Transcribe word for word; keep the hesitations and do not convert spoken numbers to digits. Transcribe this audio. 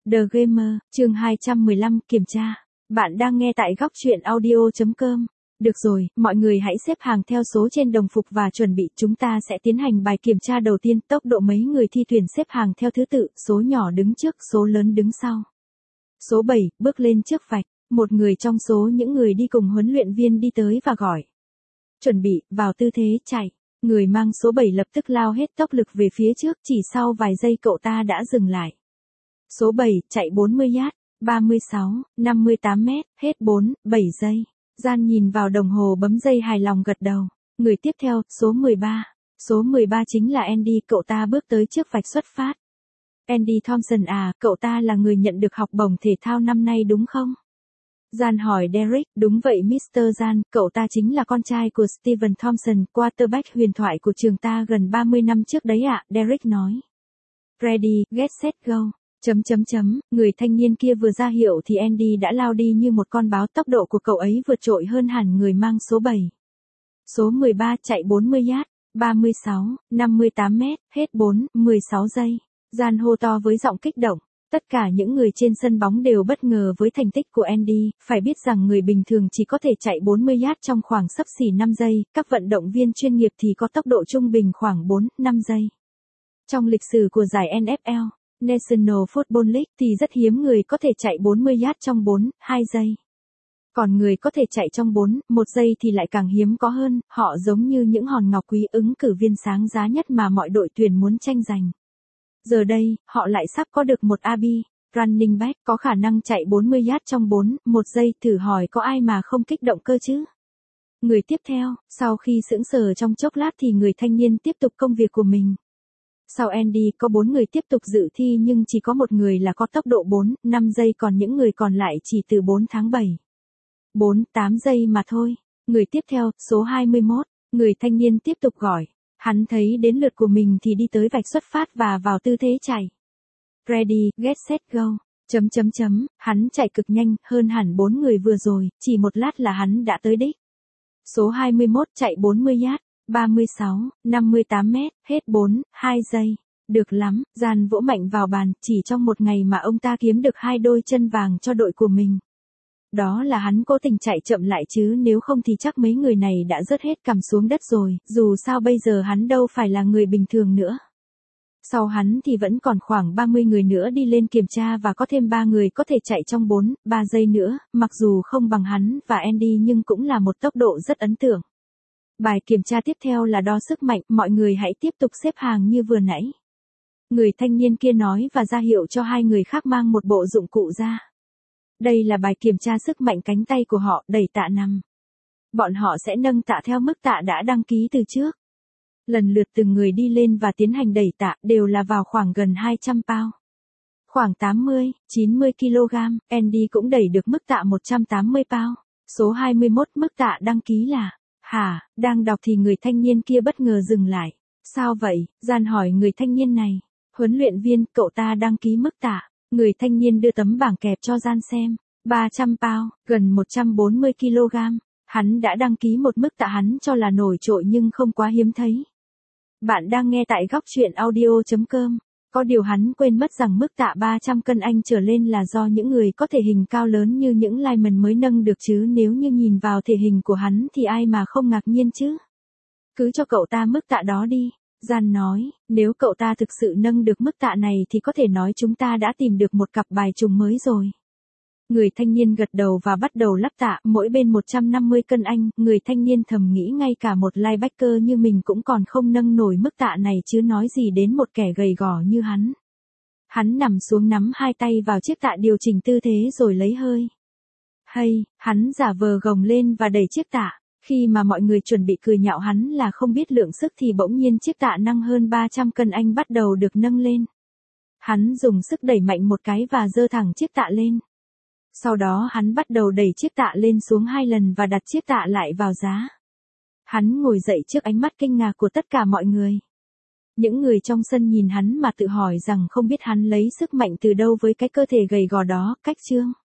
The Gamer, chương hai trăm mười lăm, kiểm tra. Bạn đang nghe tại góc truyện audio chấm com. Được rồi, mọi người hãy xếp hàng theo số trên đồng phục và chuẩn bị, chúng ta sẽ tiến hành bài kiểm tra đầu tiên. Tốc độ mấy người thi tuyển xếp hàng theo thứ tự, số nhỏ đứng trước, số lớn đứng sau. Số bảy, bước lên trước vạch. Một người trong số những người đi cùng huấn luyện viên đi tới và gọi. Chuẩn bị, vào tư thế chạy. Người mang số bảy lập tức lao hết tốc lực về phía trước, chỉ sau vài giây cậu ta đã dừng lại. Số bảy, chạy bốn mươi yard, ba mươi sáu, năm mươi tám mét, hết bốn, bảy giây. Gian nhìn vào đồng hồ bấm giây hài lòng gật đầu. Người tiếp theo, số mười ba. Số mười ba chính là Andy, cậu ta bước tới trước vạch xuất phát. Andy Thompson à, cậu ta là người nhận được học bổng thể thao năm nay đúng không? Gian hỏi Derek, đúng vậy mít tơ Gian, cậu ta chính là con trai của Steven Thompson, quarterback huyền thoại của trường ta gần ba mươi năm trước đấy ạ, Derek nói. Ready, get set, go. Chấm chấm chấm, người thanh niên kia vừa ra hiệu thì Andy đã lao đi như một con báo, tốc độ của cậu ấy vượt trội hơn hẳn người mang số bảy. Số mười ba chạy bốn mươi yard, ba mươi sáu, năm mươi tám mét, hết bốn, mười sáu giây. Gian hô to với giọng kích động. Tất cả những người trên sân bóng đều bất ngờ với thành tích của Andy, phải biết rằng người bình thường chỉ có thể chạy bốn mươi yard trong khoảng xấp xỉ năm giây, các vận động viên chuyên nghiệp thì có tốc độ trung bình khoảng bốn, năm giây. Trong lịch sử của giải N F L, National Football League thì rất hiếm người có thể chạy bốn mươi yard trong bốn, hai giây. Còn người có thể chạy trong bốn, một giây thì lại càng hiếm có hơn, họ giống như những hòn ngọc quý, ứng cử viên sáng giá nhất mà mọi đội tuyển muốn tranh giành. Giờ đây, họ lại sắp có được một a bê, running back, có khả năng chạy bốn mươi yard trong bốn, một giây, thử hỏi có ai mà không kích động cơ chứ? Người tiếp theo, sau khi sững sờ trong chốc lát thì người thanh niên tiếp tục công việc của mình. Sau Andy có bốn người tiếp tục dự thi nhưng chỉ có một người là có tốc độ bốn, năm giây, còn những người còn lại chỉ từ bốn tháng bảy. bốn, tám giây mà thôi. Người tiếp theo, số hai mươi mốt, người thanh niên tiếp tục gọi. Hắn thấy đến lượt của mình thì đi tới vạch xuất phát và vào tư thế chạy. Ready, get set, go. Chấm chấm chấm, hắn chạy cực nhanh, hơn hẳn bốn người vừa rồi, chỉ một lát là hắn đã tới đích. Số hai mươi mốt chạy bốn mươi yard, ba mươi sáu, năm mươi tám mét, hết bốn, hai giây. Được lắm, Gian vỗ mạnh vào bàn, chỉ trong một ngày mà ông ta kiếm được hai đôi chân vàng cho đội của mình. Đó là hắn cố tình chạy chậm lại chứ nếu không thì chắc mấy người này đã rớt hết cằm xuống đất rồi, dù sao bây giờ hắn đâu phải là người bình thường nữa. Sau hắn thì vẫn còn khoảng ba mươi người nữa đi lên kiểm tra và có thêm ba người có thể chạy trong bốn, ba giây nữa, mặc dù không bằng hắn và Andy nhưng cũng là một tốc độ rất ấn tượng. Bài kiểm tra tiếp theo là đo sức mạnh, mọi người hãy tiếp tục xếp hàng như vừa nãy. Người thanh niên kia nói và ra hiệu cho hai người khác mang một bộ dụng cụ ra. Đây là bài kiểm tra sức mạnh cánh tay của họ, đẩy tạ nằm. Bọn họ sẽ nâng tạ theo mức tạ đã đăng ký từ trước. Lần lượt từng người đi lên và tiến hành đẩy tạ, đều là vào khoảng gần hai trăm pound. Khoảng tám mươi, chín mươi ki lô gam, Andy cũng đẩy được mức tạ một trăm tám mươi pound. Số hai mươi mốt mức tạ đăng ký là, hả, đang đọc thì người thanh niên kia bất ngờ dừng lại. Sao vậy? Gian hỏi người thanh niên này. Huấn luyện viên, cậu ta đăng ký mức tạ. Người thanh niên đưa tấm bảng kẹp cho Gian xem. ba trăm pound, gần một trăm bốn mươi ki lô gam. Hắn đã đăng ký một mức tạ hắn cho là nổi trội nhưng không quá hiếm thấy. Bạn đang nghe tại góc truyện audio chấm com. Có điều hắn quên mất rằng mức tạ ba trăm cân Anh trở lên là do những người có thể hình cao lớn như những lineman mới nâng được chứ nếu như nhìn vào thể hình của hắn thì ai mà không ngạc nhiên chứ. Cứ cho cậu ta mức tạ đó đi. Gian nói, nếu cậu ta thực sự nâng được mức tạ này thì có thể nói chúng ta đã tìm được một cặp bài trùng mới rồi. Người thanh niên gật đầu và bắt đầu lắp tạ, mỗi bên một trăm năm mươi cân Anh, người thanh niên thầm nghĩ ngay cả một linebacker như mình cũng còn không nâng nổi mức tạ này chứ nói gì đến một kẻ gầy gò như hắn. Hắn nằm xuống nắm hai tay vào chiếc tạ điều chỉnh tư thế rồi lấy hơi. Hay, hắn giả vờ gồng lên và đẩy chiếc tạ. Khi mà mọi người chuẩn bị cười nhạo hắn là không biết lượng sức thì bỗng nhiên chiếc tạ nặng hơn ba trăm cân Anh bắt đầu được nâng lên. Hắn dùng sức đẩy mạnh một cái và giơ thẳng chiếc tạ lên. Sau đó hắn bắt đầu đẩy chiếc tạ lên xuống hai lần và đặt chiếc tạ lại vào giá. Hắn ngồi dậy trước ánh mắt kinh ngạc của tất cả mọi người. Những người trong sân nhìn hắn mà tự hỏi rằng không biết hắn lấy sức mạnh từ đâu với cái cơ thể gầy gò đó, cách chương.